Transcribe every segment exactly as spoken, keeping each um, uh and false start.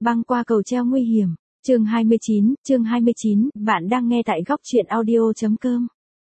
Băng qua cầu treo nguy hiểm. Chương hai mươi chín, chương hai mươi chín, bạn đang nghe tại góc truyện audio chấm com.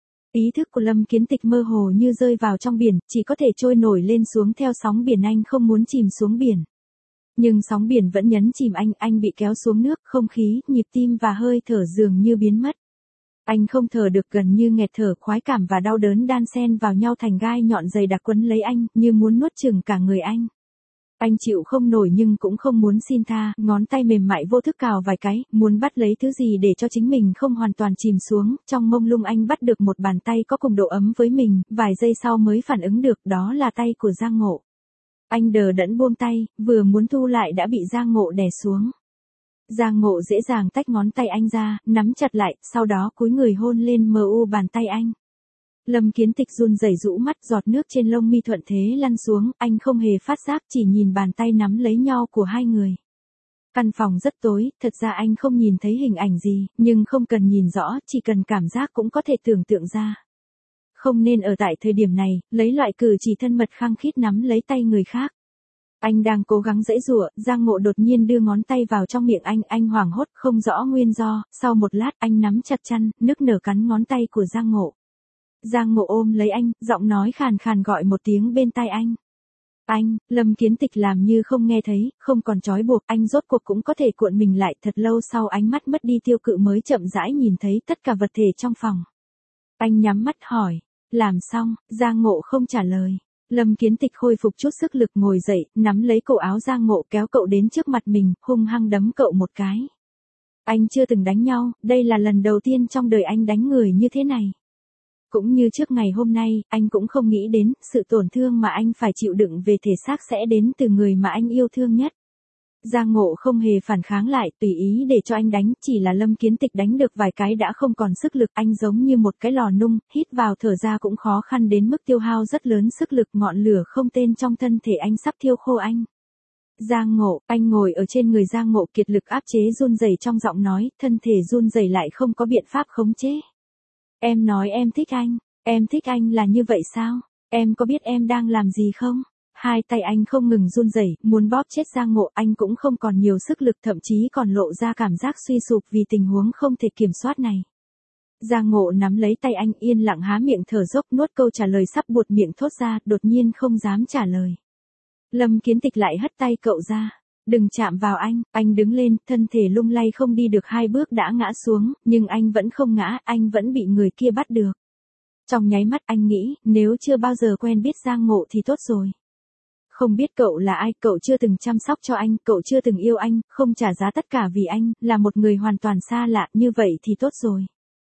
Ý thức của Lâm Kiến Tịch mơ hồ như rơi vào trong biển, chỉ có thể trôi nổi lên xuống theo sóng biển, anh không muốn chìm xuống biển. Nhưng sóng biển vẫn nhấn chìm anh, anh bị kéo xuống nước, không khí, nhịp tim và hơi thở dường như biến mất. Anh không thở được, gần như nghẹt thở, khoái cảm và đau đớn đan xen vào nhau thành gai nhọn dày đặc quấn lấy anh, như muốn nuốt chửng cả người anh. Anh chịu không nổi nhưng cũng không muốn xin tha, ngón tay mềm mại vô thức cào vài cái, muốn bắt lấy thứ gì để cho chính mình không hoàn toàn chìm xuống. Trong mông lung anh bắt được một bàn tay có cùng độ ấm với mình, vài giây sau mới phản ứng được, đó là tay của Giang Ngộ. Anh đờ đẫn buông tay, vừa muốn thu lại đã bị Giang Ngộ đè xuống. Giang Ngộ dễ dàng tách ngón tay anh ra, nắm chặt lại, sau đó cúi người hôn lên mờ u bàn tay anh. Lâm Kiến Tịch run rẩy rũ mắt, giọt nước trên lông mi thuận thế lăn xuống, anh không hề phát giác, chỉ nhìn bàn tay nắm lấy nhau của hai người. Căn phòng rất tối, thật ra anh không nhìn thấy hình ảnh gì, nhưng không cần nhìn rõ, chỉ cần cảm giác cũng có thể tưởng tượng ra. Không nên ở tại thời điểm này, lấy loại cử chỉ thân mật khăng khít nắm lấy tay người khác. Anh đang cố gắng giãy giụa, Giang Ngộ đột nhiên đưa ngón tay vào trong miệng anh, anh hoảng hốt không rõ nguyên do, sau một lát anh nắm chặt chăn, nức nở cắn ngón tay của Giang Ngộ. Giang Ngộ ôm lấy anh, giọng nói khàn khàn gọi một tiếng bên tai anh. Anh, Lâm Kiến Tịch làm như không nghe thấy, không còn trói buộc, anh rốt cuộc cũng có thể cuộn mình lại. Thật lâu sau ánh mắt mất đi tiêu cự mới chậm rãi nhìn thấy tất cả vật thể trong phòng. Anh nhắm mắt hỏi, làm xong, Giang Ngộ không trả lời. Lâm Kiến Tịch khôi phục chút sức lực ngồi dậy, nắm lấy cổ áo Giang Ngộ kéo cậu đến trước mặt mình, hung hăng đấm cậu một cái. Anh chưa từng đánh nhau, đây là lần đầu tiên trong đời anh đánh người như thế này. Cũng như trước ngày hôm nay, anh cũng không nghĩ đến, sự tổn thương mà anh phải chịu đựng về thể xác sẽ đến từ người mà anh yêu thương nhất. Giang Ngộ không hề phản kháng lại, tùy ý để cho anh đánh, chỉ là Lâm Kiến Tịch đánh được vài cái đã không còn sức lực, anh giống như một cái lò nung, hít vào thở ra cũng khó khăn đến mức tiêu hao rất lớn sức lực, ngọn lửa không tên trong thân thể anh sắp thiêu khô anh. Giang Ngộ, anh ngồi ở trên người Giang Ngộ, kiệt lực áp chế run rẩy trong giọng nói, thân thể run rẩy lại không có biện pháp khống chế. Em nói em thích anh, em thích anh là như vậy sao? Em có biết em đang làm gì không? Hai tay anh không ngừng run rẩy, muốn bóp chết Giang Ngộ, anh cũng không còn nhiều sức lực, thậm chí còn lộ ra cảm giác suy sụp vì tình huống không thể kiểm soát này. Giang Ngộ nắm lấy tay anh, yên lặng há miệng thở dốc, nuốt câu trả lời sắp buột miệng thốt ra, đột nhiên không dám trả lời. Lâm Kiến Tịch lại hất tay cậu ra. Đừng chạm vào anh, anh đứng lên, thân thể lung lay không đi được hai bước đã ngã xuống, nhưng anh vẫn không ngã, anh vẫn bị người kia bắt được. Trong nháy mắt anh nghĩ, nếu chưa bao giờ quen biết Giang Ngộ thì tốt rồi. Không biết cậu là ai, cậu chưa từng chăm sóc cho anh, cậu chưa từng yêu anh, không trả giá tất cả vì anh, là một người hoàn toàn xa lạ, như vậy thì tốt rồi.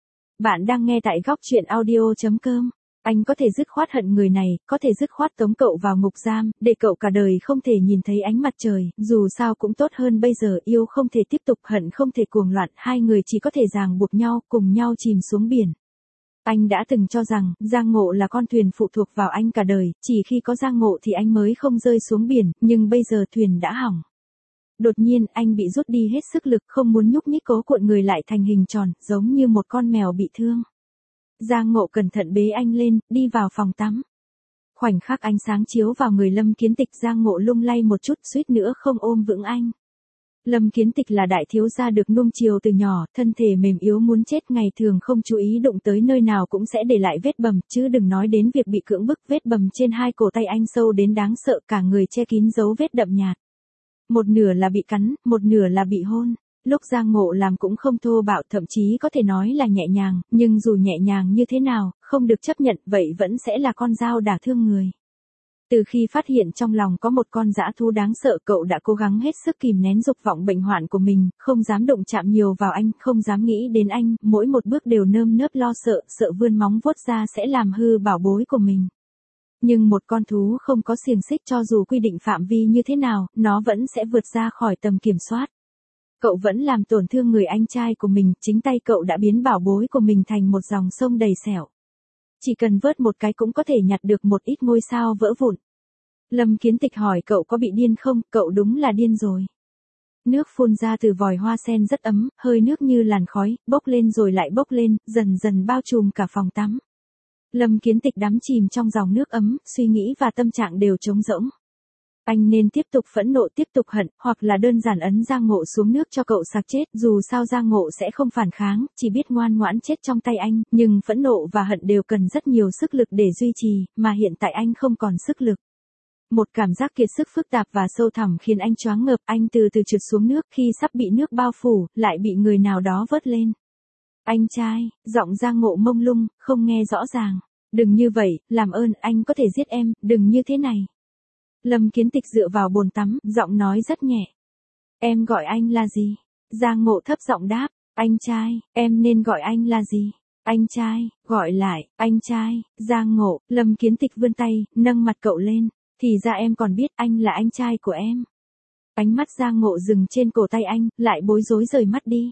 Bạn đang nghe tại góc truyện audio chấm com. Anh có thể dứt khoát hận người này, có thể dứt khoát tống cậu vào ngục giam, để cậu cả đời không thể nhìn thấy ánh mặt trời, dù sao cũng tốt hơn bây giờ, yêu không thể tiếp tục, hận không thể cuồng loạn, hai người chỉ có thể ràng buộc nhau, cùng nhau chìm xuống biển. Anh đã từng cho rằng, Giang Ngộ là con thuyền phụ thuộc vào anh cả đời, chỉ khi có Giang Ngộ thì anh mới không rơi xuống biển, nhưng bây giờ thuyền đã hỏng. Đột nhiên, anh bị rút đi hết sức lực, không muốn nhúc nhích, cố cuộn người lại thành hình tròn, giống như một con mèo bị thương. Giang Ngộ cẩn thận bế anh lên, đi vào phòng tắm. Khoảnh khắc ánh sáng chiếu vào người Lâm Kiến Tịch, Giang Ngộ lung lay một chút, suýt nữa không ôm vững anh. Lâm Kiến Tịch là đại thiếu gia được nuông chiều từ nhỏ, thân thể mềm yếu muốn chết, ngày thường không chú ý đụng tới nơi nào cũng sẽ để lại vết bầm, chứ đừng nói đến việc bị cưỡng bức. Vết bầm trên hai cổ tay anh sâu đến đáng sợ, cả người che kín dấu vết đậm nhạt. Một nửa là bị cắn, một nửa là bị hôn. Lúc Giang Ngộ làm cũng không thô bạo, thậm chí có thể nói là nhẹ nhàng, nhưng dù nhẹ nhàng như thế nào, không được chấp nhận, vậy vẫn sẽ là con dao đả thương người. Từ khi phát hiện trong lòng có một con dã thú đáng sợ, cậu đã cố gắng hết sức kìm nén dục vọng bệnh hoạn của mình, không dám động chạm nhiều vào anh, không dám nghĩ đến anh, mỗi một bước đều nơm nớp lo sợ, sợ vươn móng vuốt ra sẽ làm hư bảo bối của mình. Nhưng một con thú không có xiềng xích, cho dù quy định phạm vi như thế nào, nó vẫn sẽ vượt ra khỏi tầm kiểm soát. Cậu vẫn làm tổn thương người anh trai của mình, chính tay cậu đã biến bảo bối của mình thành một dòng sông đầy sẹo. Chỉ cần vớt một cái cũng có thể nhặt được một ít ngôi sao vỡ vụn. Lâm Kiến Tịch hỏi cậu có bị điên không, cậu đúng là điên rồi. Nước phun ra từ vòi hoa sen rất ấm, hơi nước như làn khói, bốc lên rồi lại bốc lên, dần dần bao trùm cả phòng tắm. Lâm Kiến Tịch đắm chìm trong dòng nước ấm, suy nghĩ và tâm trạng đều trống rỗng. Anh nên tiếp tục phẫn nộ, tiếp tục hận, hoặc là đơn giản ấn Giang Ngộ xuống nước cho cậu sặc chết, dù sao Giang Ngộ sẽ không phản kháng, chỉ biết ngoan ngoãn chết trong tay anh, nhưng phẫn nộ và hận đều cần rất nhiều sức lực để duy trì, mà hiện tại anh không còn sức lực. Một cảm giác kiệt sức phức tạp và sâu thẳm khiến anh choáng ngợp, anh từ từ trượt xuống nước, khi sắp bị nước bao phủ, lại bị người nào đó vớt lên. Anh trai, giọng Giang Ngộ mông lung, không nghe rõ ràng. Đừng như vậy, làm ơn, anh có thể giết em, đừng như thế này. Lâm Kiến Tịch dựa vào bồn tắm, giọng nói rất nhẹ. Em gọi anh là gì? Giang Ngộ thấp giọng đáp, anh trai, em nên gọi anh là gì? Anh trai, gọi lại, anh trai, Giang Ngộ, Lâm Kiến Tịch vươn tay, nâng mặt cậu lên. Thì ra em còn biết anh là anh trai của em. Ánh mắt Giang Ngộ dừng trên cổ tay anh, lại bối rối rời mắt đi.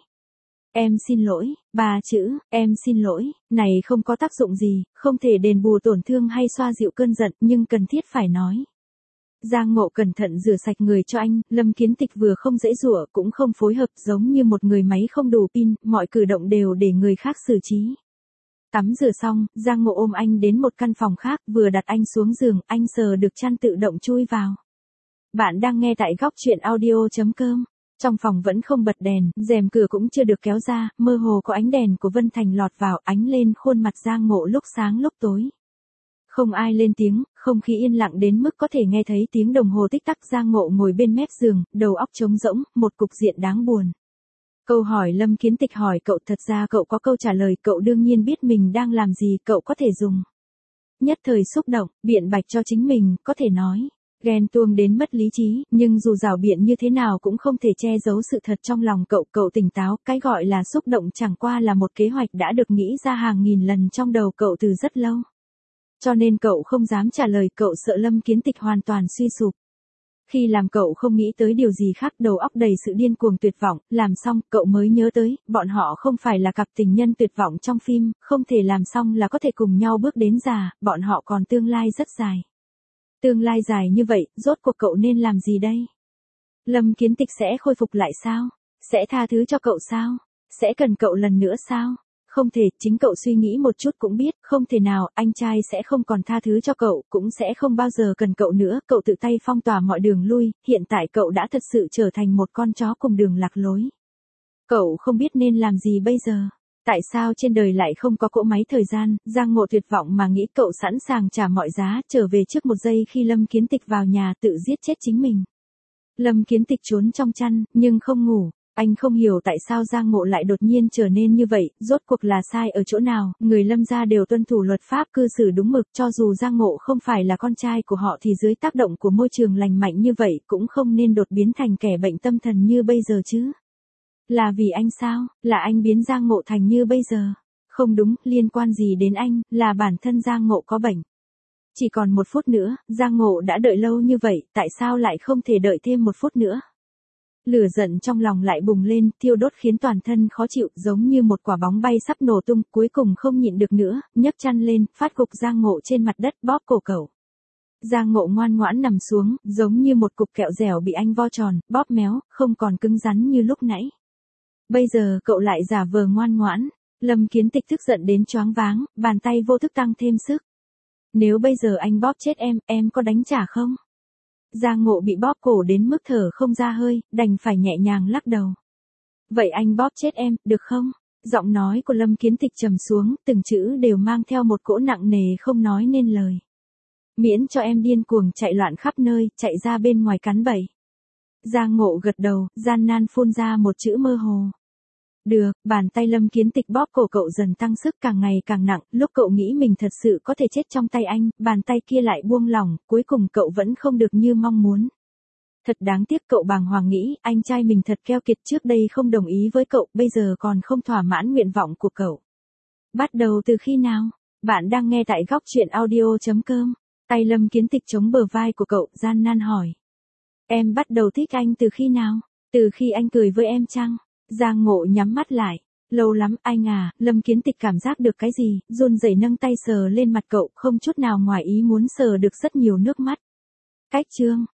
Em xin lỗi, ba chữ, em xin lỗi, này không có tác dụng gì, không thể đền bù tổn thương hay xoa dịu cơn giận, nhưng cần thiết phải nói. Giang Ngộ cẩn thận rửa sạch người cho anh, Lâm Kiến Tịch vừa không dễ dụa cũng không phối hợp, giống như một người máy không đủ pin, mọi cử động đều để người khác xử trí. Tắm rửa xong, Giang Ngộ ôm anh đến một căn phòng khác, vừa đặt anh xuống giường, anh sờ được chăn tự động chui vào. Bạn đang nghe tại góc truyện audio chấm com. Trong phòng vẫn không bật đèn, rèm cửa cũng chưa được kéo ra, mơ hồ có ánh đèn của Vân Thành lọt vào, ánh lên khuôn mặt Giang Ngộ lúc sáng lúc tối. Không ai lên tiếng, không khí yên lặng đến mức có thể nghe thấy tiếng đồng hồ tích tắc. Giang Ngộ ngồi bên mép giường, đầu óc trống rỗng, một cục diện đáng buồn. Câu hỏi Lâm Kiến Tịch hỏi cậu, thật ra cậu có câu trả lời, cậu đương nhiên biết mình đang làm gì, cậu có thể dùng. Nhất thời xúc động, biện bạch cho chính mình, có thể nói. Ghen tuông đến mất lý trí, nhưng dù rảo biện như thế nào cũng không thể che giấu sự thật trong lòng cậu. Cậu tỉnh táo, cái gọi là xúc động chẳng qua là một kế hoạch đã được nghĩ ra hàng nghìn lần trong đầu cậu từ rất lâu. Cho nên cậu không dám trả lời, cậu sợ Lâm Kiến Tịch hoàn toàn suy sụp. Khi làm cậu không nghĩ tới điều gì khác, đầu óc đầy sự điên cuồng tuyệt vọng, làm xong, cậu mới nhớ tới, bọn họ không phải là cặp tình nhân tuyệt vọng trong phim, không thể làm xong là có thể cùng nhau bước đến già, bọn họ còn tương lai rất dài. Tương lai dài như vậy, rốt cuộc cậu nên làm gì đây? Lâm Kiến Tịch sẽ khôi phục lại sao? Sẽ tha thứ cho cậu sao? Sẽ cần cậu lần nữa sao? Không thể, chính cậu suy nghĩ một chút cũng biết, không thể nào, anh trai sẽ không còn tha thứ cho cậu, cũng sẽ không bao giờ cần cậu nữa, cậu tự tay phong tỏa mọi đường lui, hiện tại cậu đã thật sự trở thành một con chó cùng đường lạc lối. Cậu không biết nên làm gì bây giờ. Tại sao trên đời lại không có cỗ máy thời gian? Giang Ngộ tuyệt vọng mà nghĩ, cậu sẵn sàng trả mọi giá, trở về trước một giây khi Lâm Kiến Tịch vào nhà tự giết chết chính mình. Lâm Kiến Tịch trốn trong chăn, nhưng không ngủ. Anh không hiểu tại sao Giang Ngộ lại đột nhiên trở nên như vậy, rốt cuộc là sai ở chỗ nào, người Lâm gia đều tuân thủ luật pháp, cư xử đúng mực, cho dù Giang Ngộ không phải là con trai của họ thì dưới tác động của môi trường lành mạnh như vậy cũng không nên đột biến thành kẻ bệnh tâm thần như bây giờ chứ. Là vì anh sao, là anh biến Giang Ngộ thành như bây giờ. Không đúng, liên quan gì đến anh, là bản thân Giang Ngộ có bệnh. Chỉ còn một phút nữa, Giang Ngộ đã đợi lâu như vậy, tại sao lại không thể đợi thêm một phút nữa? Lửa giận trong lòng lại bùng lên, thiêu đốt khiến toàn thân khó chịu, giống như một quả bóng bay sắp nổ tung, cuối cùng không nhịn được nữa, nhấc chăn lên, phát gục Giang Ngộ trên mặt đất, bóp cổ cậu. Giang Ngộ ngoan ngoãn nằm xuống, giống như một cục kẹo dẻo bị anh vo tròn, bóp méo, không còn cứng rắn như lúc nãy. Bây giờ cậu lại giả vờ ngoan ngoãn. Lâm Kiến Tịch tức giận đến choáng váng, bàn tay vô thức tăng thêm sức. Nếu bây giờ anh bóp chết em, em có đánh trả không? Giang Ngộ bị bóp cổ đến mức thở không ra hơi, đành phải nhẹ nhàng lắc đầu. Vậy anh bóp chết em, được không? Giọng nói của Lâm Kiến Tịch trầm xuống, từng chữ đều mang theo một cỗ nặng nề không nói nên lời. Miễn cho em điên cuồng chạy loạn khắp nơi, chạy ra bên ngoài cắn bẫy. Giang Ngộ gật đầu, gian nan phun ra một chữ mơ hồ. Được, bàn tay Lâm Kiến Tịch bóp cổ cậu dần tăng sức càng ngày càng nặng, lúc cậu nghĩ mình thật sự có thể chết trong tay anh, bàn tay kia lại buông lỏng, cuối cùng cậu vẫn không được như mong muốn. Thật đáng tiếc, cậu bàng hoàng nghĩ, anh trai mình thật keo kiệt, trước đây không đồng ý với cậu, bây giờ còn không thỏa mãn nguyện vọng của cậu. Bắt đầu từ khi nào? Bạn đang nghe tại góc truyện audio chấm com. Tay Lâm Kiến Tịch chống bờ vai của cậu, gian nan hỏi. Em bắt đầu thích anh từ khi nào? Từ khi anh cười với em chăng? Giang Ngộ nhắm mắt lại. Lâu lắm anh à, Lâm Kiến Tịch cảm giác được cái gì, run rẩy nâng tay sờ lên mặt cậu, không chút nào ngoài ý muốn sờ được rất nhiều nước mắt. Cách chương,